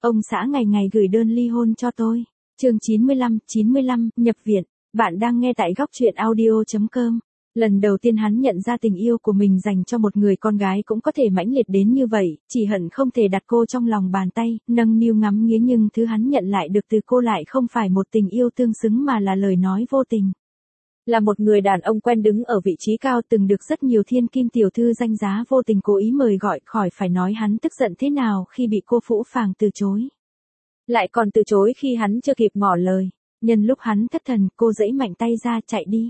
Ông xã ngày ngày gửi đơn ly hôn cho tôi. Chương 95, nhập viện. Bạn đang nghe tại góc truyện audio.com. Lần đầu tiên hắn nhận ra tình yêu của mình dành cho một người con gái cũng có thể mãnh liệt đến như vậy, chỉ hận không thể đặt cô trong lòng bàn tay, nâng niu ngắm nghía, nhưng thứ hắn nhận lại được từ cô lại không phải một tình yêu tương xứng mà là lời nói vô tình. Là một người đàn ông quen đứng ở vị trí cao, từng được rất nhiều thiên kim tiểu thư danh giá vô tình cố ý mời gọi, khỏi phải nói hắn tức giận thế nào khi bị cô phũ phàng từ chối. Lại còn từ chối khi hắn chưa kịp ngỏ lời. Nhân lúc hắn thất thần, cô giãy mạnh tay ra chạy đi.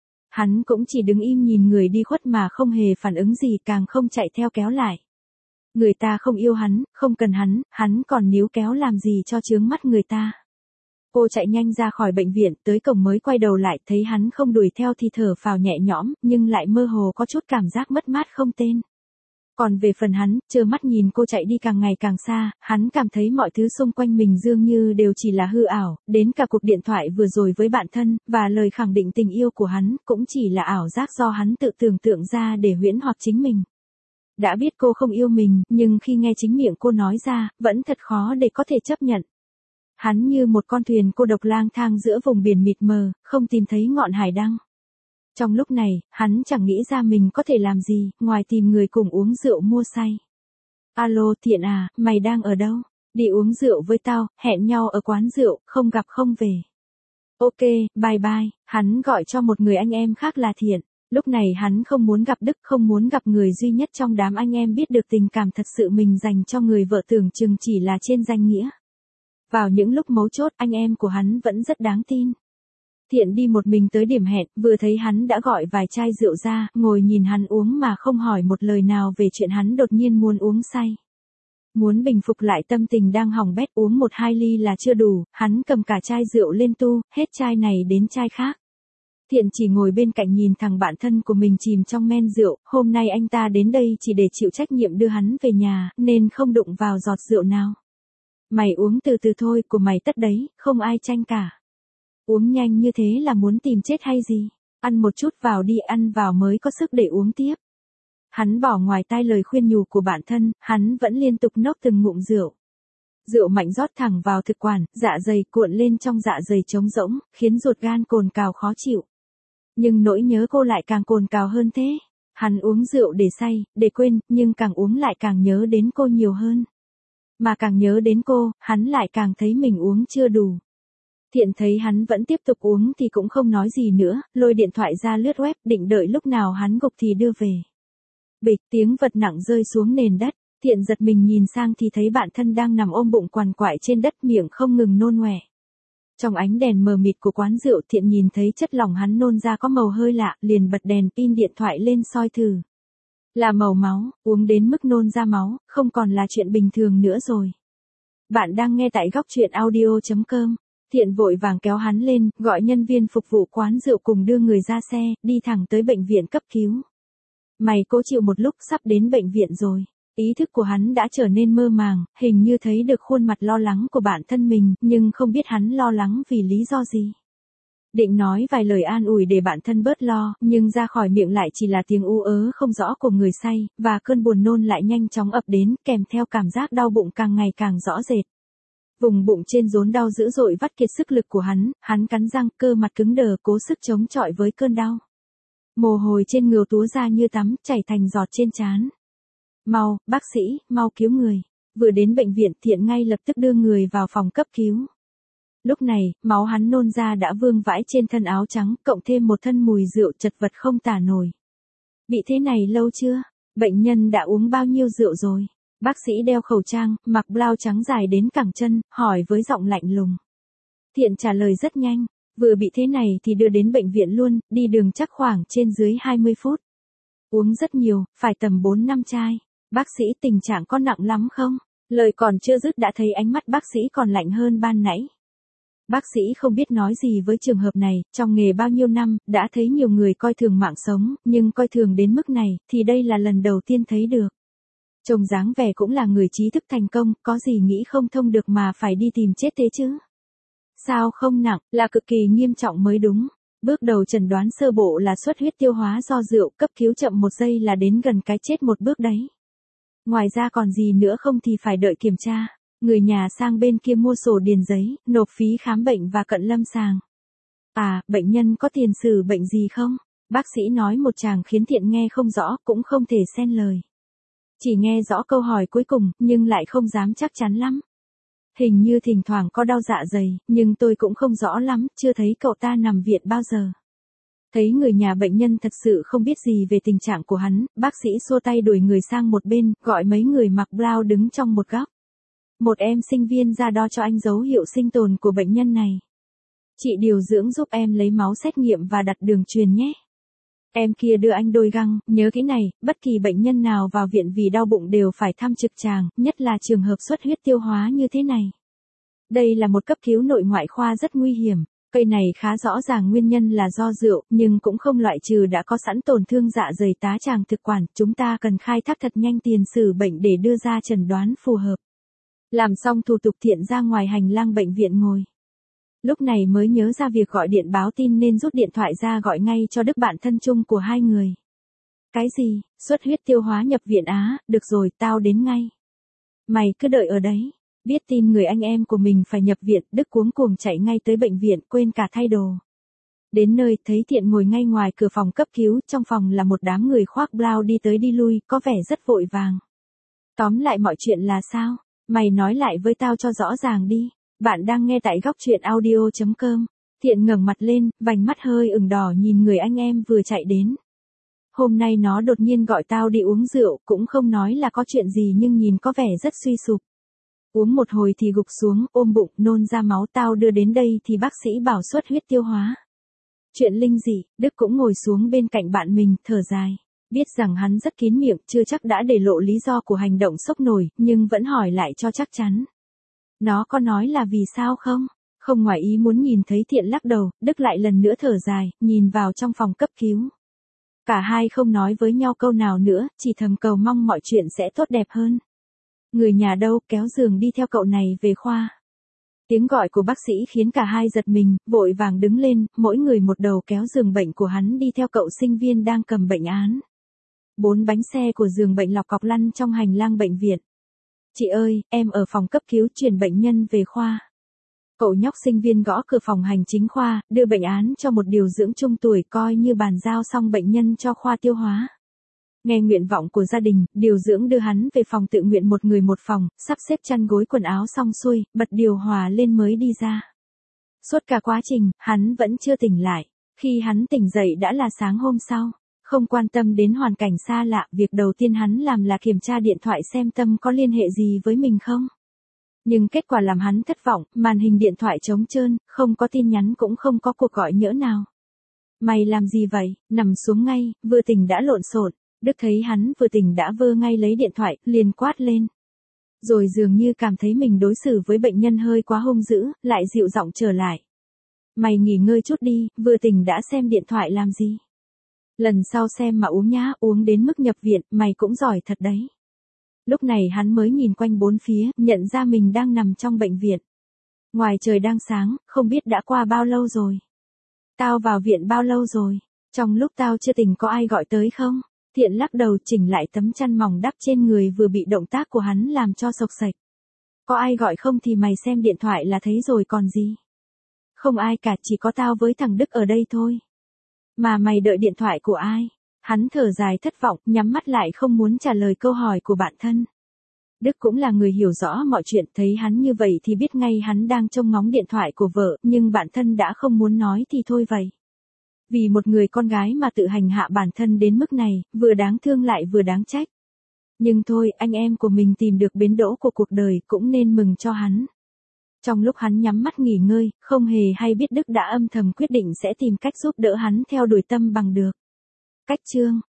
Hắn cũng chỉ đứng im nhìn người đi khuất mà không hề phản ứng gì, càng không chạy theo kéo lại. Người ta không yêu hắn, không cần hắn còn níu kéo làm gì cho chướng mắt người ta. Cô chạy nhanh ra khỏi bệnh viện, tới cổng mới quay đầu lại, thấy hắn không đuổi theo thì thở phào nhẹ nhõm, nhưng lại mơ hồ có chút cảm giác mất mát không tên. Còn về phần hắn, trơ mắt nhìn cô chạy đi càng ngày càng xa, hắn cảm thấy mọi thứ xung quanh mình dường như đều chỉ là hư ảo, đến cả cuộc điện thoại vừa rồi với bạn thân, và lời khẳng định tình yêu của hắn, cũng chỉ là ảo giác do hắn tự tưởng tượng ra để huyễn hoặc chính mình. Đã biết cô không yêu mình, nhưng khi nghe chính miệng cô nói ra, vẫn thật khó để có thể chấp nhận. Hắn như một con thuyền cô độc lang thang giữa vùng biển mịt mờ, không tìm thấy ngọn hải đăng. Trong lúc này, hắn chẳng nghĩ ra mình có thể làm gì, ngoài tìm người cùng uống rượu mua say. Alo Thiện à, mày đang ở đâu? Đi uống rượu với tao, hẹn nhau ở quán rượu, không gặp không về. Ok, bye bye. Hắn gọi cho một người anh em khác là Thiện. Lúc này hắn không muốn gặp Đức, không muốn gặp người duy nhất trong đám anh em biết được tình cảm thật sự mình dành cho người vợ tưởng chừng chỉ là trên danh nghĩa. Vào những lúc mấu chốt, anh em của hắn vẫn rất đáng tin. Thiện đi một mình tới điểm hẹn, vừa thấy hắn đã gọi vài chai rượu ra, ngồi nhìn hắn uống mà không hỏi một lời nào về chuyện hắn đột nhiên muốn uống say. Muốn bình phục lại tâm tình đang hỏng bét, uống 1-2 ly là chưa đủ, hắn cầm cả chai rượu lên tu, hết chai này đến chai khác. Thiện chỉ ngồi bên cạnh nhìn thằng bạn thân của mình chìm trong men rượu, hôm nay anh ta đến đây chỉ để chịu trách nhiệm đưa hắn về nhà, nên không đụng vào giọt rượu nào. Mày uống từ từ thôi, của mày tất đấy, không ai tranh cả. Uống nhanh như thế là muốn tìm chết hay gì? Ăn một chút vào đi, ăn vào mới có sức để uống tiếp. Hắn bỏ ngoài tai lời khuyên nhủ của bạn thân, hắn vẫn liên tục nốc từng ngụm rượu. Rượu mạnh rót thẳng vào thực quản, dạ dày cuộn lên trong dạ dày trống rỗng, khiến ruột gan cồn cào khó chịu. Nhưng nỗi nhớ cô lại càng cồn cào hơn thế. Hắn uống rượu để say, để quên, nhưng càng uống lại càng nhớ đến cô nhiều hơn. Mà càng nhớ đến cô, hắn lại càng thấy mình uống chưa đủ. Thiện thấy hắn vẫn tiếp tục uống thì cũng không nói gì nữa, lôi điện thoại ra lướt web, định đợi lúc nào hắn gục thì đưa về. Bịch, tiếng vật nặng rơi xuống nền đất, Thiện giật mình nhìn sang thì thấy bạn thân đang nằm ôm bụng quằn quại trên đất, miệng không ngừng nôn ngoẻ. Trong ánh đèn mờ mịt của quán rượu, Thiện nhìn thấy chất lỏng hắn nôn ra có màu hơi lạ, liền bật đèn pin điện thoại lên soi thử. Là màu máu, uống đến mức nôn ra máu, không còn là chuyện bình thường nữa rồi. Bạn đang nghe tại góc truyện audio.com. Thiện vội vàng kéo hắn lên, gọi nhân viên phục vụ quán rượu cùng đưa người ra xe, đi thẳng tới bệnh viện cấp cứu. Mày cố chịu một lúc, sắp đến bệnh viện rồi. Ý thức của hắn đã trở nên mơ màng, hình như thấy được khuôn mặt lo lắng của bản thân mình, nhưng không biết hắn lo lắng vì lý do gì. Định nói vài lời an ủi để bản thân bớt lo, nhưng ra khỏi miệng lại chỉ là tiếng ú ớ không rõ của người say, và cơn buồn nôn lại nhanh chóng ập đến, kèm theo cảm giác đau bụng càng ngày càng rõ rệt. Vùng bụng trên rốn đau dữ dội vắt kiệt sức lực của hắn cắn răng, cơ mặt cứng đờ, cố sức chống chọi với cơn đau. Mồ hôi trên ngực túa ra như tắm, chảy thành giọt trên trán. Mau, bác sĩ, mau cứu người. Vừa đến bệnh viện, Thiện ngay lập tức đưa người vào phòng cấp cứu. Lúc này, máu hắn nôn ra đã vương vãi trên thân áo trắng, cộng thêm một thân mùi rượu chật vật không tả nổi. Bị thế này lâu chưa? Bệnh nhân đã uống bao nhiêu rượu rồi? Bác sĩ đeo khẩu trang, mặc blau trắng dài đến cẳng chân, hỏi với giọng lạnh lùng. Thiện trả lời rất nhanh, vừa bị thế này thì đưa đến bệnh viện luôn, đi đường chắc khoảng trên dưới 20 phút. Uống rất nhiều, phải tầm 4-5 chai. Bác sĩ, tình trạng có nặng lắm không? Lời còn chưa dứt đã thấy ánh mắt bác sĩ còn lạnh hơn ban nãy. Bác sĩ không biết nói gì với trường hợp này, trong nghề bao nhiêu năm, đã thấy nhiều người coi thường mạng sống, nhưng coi thường đến mức này, thì đây là lần đầu tiên thấy được. Trông dáng vẻ cũng là người trí thức thành công, có gì nghĩ không thông được mà phải đi tìm chết thế chứ? Sao không nặng, là cực kỳ nghiêm trọng mới đúng. Bước đầu chẩn đoán sơ bộ là xuất huyết tiêu hóa do rượu, cấp cứu chậm 1 giây là đến gần cái chết một bước đấy. Ngoài ra còn gì nữa không thì phải đợi kiểm tra. Người nhà sang bên kia mua sổ điền giấy, nộp phí khám bệnh và cận lâm sàng. À, bệnh nhân có tiền sử bệnh gì không? Bác sĩ nói một tràng khiến Thiện nghe không rõ, cũng không thể xen lời. Chỉ nghe rõ câu hỏi cuối cùng, nhưng lại không dám chắc chắn lắm. Hình như thỉnh thoảng có đau dạ dày, nhưng tôi cũng không rõ lắm, chưa thấy cậu ta nằm viện bao giờ. Thấy người nhà bệnh nhân thật sự không biết gì về tình trạng của hắn, bác sĩ xua tay đuổi người sang một bên, gọi mấy người mặc blau đứng trong một góc. Một em sinh viên ra đo cho anh dấu hiệu sinh tồn của bệnh nhân này. Chị điều dưỡng giúp em lấy máu xét nghiệm và đặt đường truyền nhé. Em kia đưa anh đôi găng, nhớ kỹ này, bất kỳ bệnh nhân nào vào viện vì đau bụng đều phải thăm trực tràng, nhất là trường hợp xuất huyết tiêu hóa như thế này. Đây là một cấp cứu nội ngoại khoa rất nguy hiểm. Cây này khá rõ ràng nguyên nhân là do rượu, nhưng cũng không loại trừ đã có sẵn tổn thương dạ dày tá tràng thực quản, chúng ta cần khai thác thật nhanh tiền sử bệnh để đưa ra chẩn đoán phù hợp. Làm xong thủ tục Thiện ra ngoài hành lang bệnh viện ngồi. Lúc này mới nhớ ra việc gọi điện báo tin nên rút điện thoại ra gọi ngay cho Đức bạn thân chung của hai người. Cái gì, xuất huyết tiêu hóa nhập viện á, được rồi, tao đến ngay. Mày cứ đợi ở đấy. Biết tin người anh em của mình phải nhập viện, Đức cuống cuồng chạy ngay tới bệnh viện, quên cả thay đồ. Đến nơi, thấy Thiện ngồi ngay ngoài cửa phòng cấp cứu, trong phòng là một đám người khoác blau đi tới đi lui, có vẻ rất vội vàng. Tóm lại mọi chuyện là sao? Mày nói lại với tao cho rõ ràng đi. Bạn đang nghe tại góc truyện audio.com. Thiện ngẩng mặt lên, vành mắt hơi ửng đỏ nhìn người anh em vừa chạy đến. Hôm nay nó đột nhiên gọi tao đi uống rượu, cũng không nói là có chuyện gì nhưng nhìn có vẻ rất suy sụp. Uống một hồi thì gục xuống, ôm bụng, nôn ra máu, tao đưa đến đây thì bác sĩ bảo xuất huyết tiêu hóa. Chuyện linh dị, Đức cũng ngồi xuống bên cạnh bạn mình, thở dài. Biết rằng hắn rất kín miệng, chưa chắc đã để lộ lý do của hành động sốc nổi, nhưng vẫn hỏi lại cho chắc chắn. Nó có nói là vì sao không? Không ngoài ý muốn nhìn thấy Thiện lắc đầu, Đức lại lần nữa thở dài, nhìn vào trong phòng cấp cứu. Cả hai không nói với nhau câu nào nữa, chỉ thầm cầu mong mọi chuyện sẽ tốt đẹp hơn. Người nhà đâu, kéo giường đi theo cậu này về khoa. Tiếng gọi của bác sĩ khiến cả hai giật mình, vội vàng đứng lên, mỗi người một đầu kéo giường bệnh của hắn đi theo cậu sinh viên đang cầm bệnh án. 4 bánh xe của giường bệnh lọc cọc lăn trong hành lang bệnh viện. Chị ơi, em ở phòng cấp cứu chuyển bệnh nhân về khoa. Cậu nhóc sinh viên gõ cửa phòng hành chính khoa, đưa bệnh án cho một điều dưỡng trung tuổi coi như bàn giao xong bệnh nhân cho khoa tiêu hóa. Nghe nguyện vọng của gia đình, điều dưỡng đưa hắn về phòng tự nguyện một người một phòng, sắp xếp chăn gối quần áo xong xuôi, bật điều hòa lên mới đi ra. Suốt cả quá trình, hắn vẫn chưa tỉnh lại. Khi hắn tỉnh dậy đã là sáng hôm sau. Không quan tâm đến hoàn cảnh xa lạ, việc đầu tiên hắn làm là kiểm tra điện thoại xem Tâm có liên hệ gì với mình không. Nhưng kết quả làm hắn thất vọng, màn hình điện thoại trống trơn, không có tin nhắn cũng không có cuộc gọi nhỡ nào. Mày làm gì vậy? Nằm xuống ngay, vừa tỉnh đã lộn xộn. Đức thấy hắn vừa tỉnh đã vơ ngay lấy điện thoại, liền quát lên. Rồi dường như cảm thấy mình đối xử với bệnh nhân hơi quá hung dữ, lại dịu giọng trở lại. Mày nghỉ ngơi chút đi, vừa tỉnh đã xem điện thoại làm gì? Lần sau xem mà uống nhá, uống đến mức nhập viện, mày cũng giỏi thật đấy. Lúc này hắn mới nhìn quanh bốn phía, nhận ra mình đang nằm trong bệnh viện. Ngoài trời đang sáng, không biết đã qua bao lâu rồi. Tao vào viện bao lâu rồi? Trong lúc tao chưa tỉnh có ai gọi tới không? Thiện lắc đầu chỉnh lại tấm chăn mỏng đắp trên người vừa bị động tác của hắn làm cho xộc xệch. Có ai gọi không thì mày xem điện thoại là thấy rồi còn gì. Không ai cả, chỉ có tao với thằng Đức ở đây thôi. Mà mày đợi điện thoại của ai? Hắn thở dài thất vọng, nhắm mắt lại không muốn trả lời câu hỏi của bạn thân. Đức cũng là người hiểu rõ mọi chuyện, thấy hắn như vậy thì biết ngay hắn đang trông ngóng điện thoại của vợ, nhưng bạn thân đã không muốn nói thì thôi vậy. Vì một người con gái mà tự hành hạ bản thân đến mức này, vừa đáng thương lại vừa đáng trách. Nhưng thôi, anh em của mình tìm được bến đỗ của cuộc đời cũng nên mừng cho hắn. Trong lúc hắn nhắm mắt nghỉ ngơi, không hề hay biết Đức đã âm thầm quyết định sẽ tìm cách giúp đỡ hắn theo đuổi Tâm bằng được. Cách chương